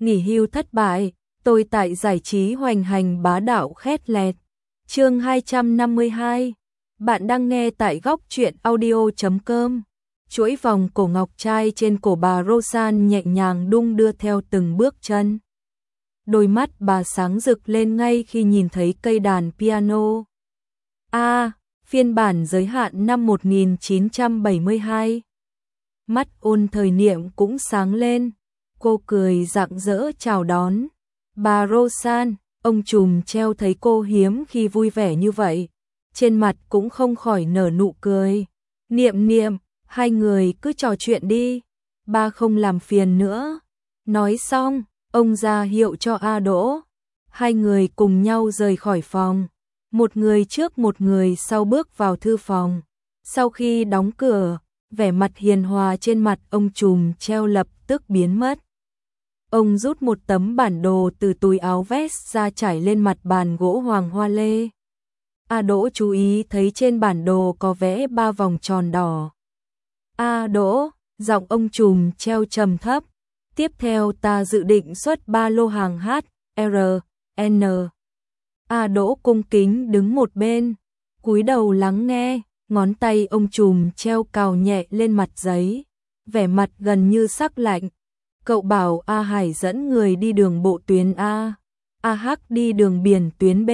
nghỉ hưu thất bại, tôi tại giải trí hoành hành bá đạo khét lẹt. Chương 252. Bạn đang nghe tại góc truyện audio.com. Chuỗi vòng cổ ngọc trai trên cổ bà Rosanne nhẹ nhàng đung đưa theo từng bước chân. Đôi mắt bà sáng rực lên ngay khi nhìn thấy cây đàn piano. Phiên bản giới hạn năm 1972. Mắt ôn thời niệm cũng sáng lên, cô cười rạng rỡ chào đón. Bà Rosanne, ông trùm treo thấy cô hiếm khi vui vẻ như vậy, trên mặt cũng không khỏi nở nụ cười. Niệm, hai người cứ trò chuyện đi, ba không làm phiền nữa. Nói xong, ông ra hiệu cho A Đỗ. Hai người cùng nhau rời khỏi phòng, một người trước một người sau bước vào thư phòng. Sau khi đóng cửa, vẻ mặt hiền hòa trên mặt ông trùm treo lập tức biến mất. Ông rút một tấm bản đồ từ túi áo vest ra trải lên mặt bàn gỗ hoàng hoa lê. A Đỗ chú ý thấy trên bản đồ có vẽ 3 vòng tròn đỏ. A Đỗ, giọng ông trùm treo trầm thấp. Tiếp theo ta dự định xuất 3 lô hàng H, R, N. A Đỗ cung kính đứng một bên, cúi đầu lắng nghe, ngón tay ông trùm treo cào nhẹ lên mặt giấy, vẻ mặt gần như sắc lạnh. Cậu bảo A Hải dẫn người đi đường bộ tuyến A, A Hắc đi đường biển tuyến B,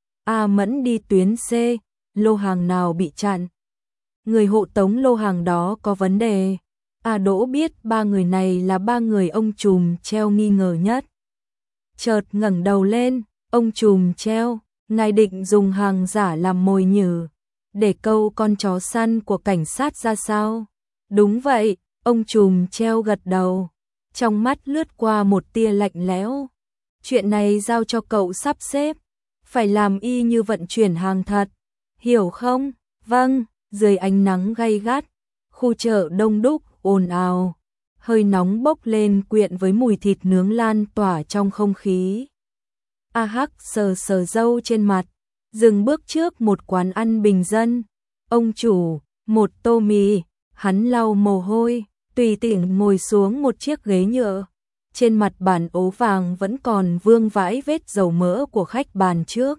A Mẫn đi tuyến C, lô hàng nào bị chặn? Người hộ tống lô hàng đó có vấn đề. A Đỗ biết 3 người này là 3 người ông trùm treo nghi ngờ nhất. Chợt ngẩng đầu lên, ông trùm treo, ngài định dùng hàng giả làm mồi nhử, để câu con chó săn của cảnh sát ra sao? Đúng vậy, ông trùm treo gật đầu, trong mắt lướt qua một tia lạnh lẽo. Chuyện này giao cho cậu sắp xếp, phải làm y như vận chuyển hàng thật, hiểu không? Vâng. Dưới ánh nắng gay gắt, khu chợ đông đúc, ồn ào, hơi nóng bốc lên quyện với mùi thịt nướng lan tỏa trong không khí. A Hắc sờ râu trên mặt, dừng bước trước một quán ăn bình dân. Ông chủ, một tô mì, hắn lau mồ hôi, tùy tiện ngồi xuống một chiếc ghế nhựa. Trên mặt bàn ố vàng vẫn còn vương vãi vết dầu mỡ của khách bàn trước.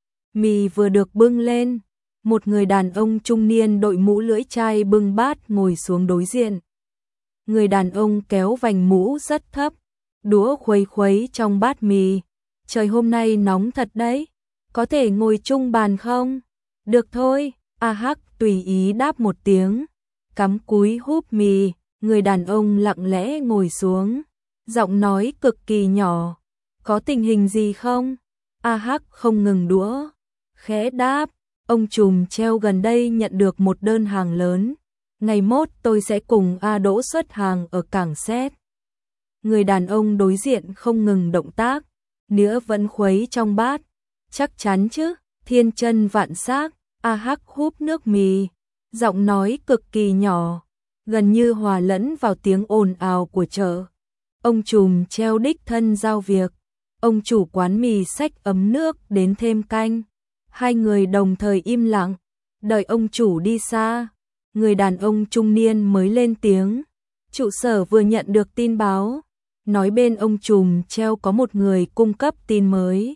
Mì vừa được bưng lên, một người đàn ông trung niên đội mũ lưỡi chai bưng bát ngồi xuống đối diện. Người đàn ông kéo vành mũ rất thấp, đũa khuấy trong bát mì. Trời hôm nay nóng thật đấy, có thể ngồi chung bàn không? Được thôi, A Hắc tùy ý đáp một tiếng, cắm cúi húp mì. Người đàn ông lặng lẽ ngồi xuống, giọng nói cực kỳ nhỏ. Có tình hình gì không? A Hắc không ngừng đũa, khẽ đáp. Ông trùm treo gần đây nhận được một đơn hàng lớn, ngày mốt tôi sẽ cùng A Đỗ xuất hàng ở cảng Séc. Người đàn ông đối diện không ngừng động tác, nĩa vẫn khuấy trong bát. Chắc chắn chứ, thiên chân vạn xác. A Hắc húp nước mì, giọng nói cực kỳ nhỏ, gần như hòa lẫn vào tiếng ồn ào của chợ. Ông trùm treo đích thân giao việc, ông chủ quán mì xách ấm nước đến thêm canh. Hai người đồng thời im lặng, đợi ông chủ đi xa. Người đàn ông trung niên mới lên tiếng. Trụ sở vừa nhận được tin báo, nói bên ông trùm treo có một người cung cấp tin mới.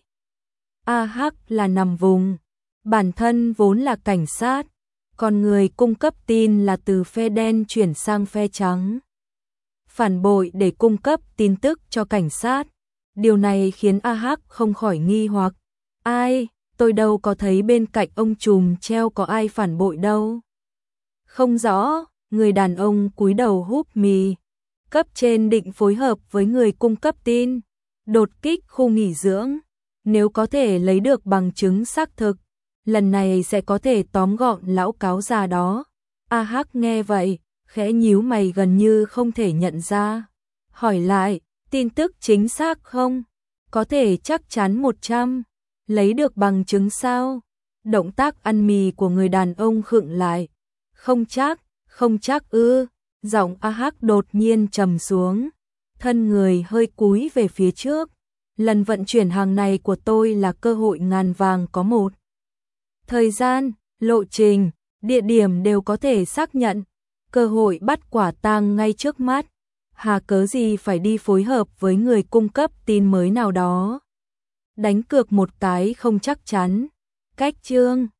A Hắc là nằm vùng, bản thân vốn là cảnh sát, còn người cung cấp tin là từ phe đen chuyển sang phe trắng. Phản bội để cung cấp tin tức cho cảnh sát. Điều này khiến A Hắc không khỏi nghi hoặc. Ai? Tôi đâu có thấy bên cạnh ông trùm treo có ai phản bội đâu. Không rõ, người đàn ông cúi đầu húp mì. Cấp trên định phối hợp với người cung cấp tin, đột kích khu nghỉ dưỡng. Nếu có thể lấy được bằng chứng xác thực, lần này sẽ có thể tóm gọn lão cáo già đó. A Hắc nghe vậy, khẽ nhíu mày gần như không thể nhận ra. Hỏi lại, tin tức chính xác không? Có thể chắc chắn 100. Lấy được bằng chứng sao? Động tác ăn mì của người đàn ông khựng lại. Không chắc ư? Giọng A Hắc đột nhiên trầm xuống, thân người hơi cúi về phía trước. Lần vận chuyển hàng này của tôi là cơ hội ngàn vàng có một. Thời gian, lộ trình, địa điểm đều có thể xác nhận. Cơ hội bắt quả tang ngay trước mắt. hà cớ gì phải đi phối hợp với người cung cấp tin mới nào đó. Đánh cược một cái không chắc chắn. Cách chương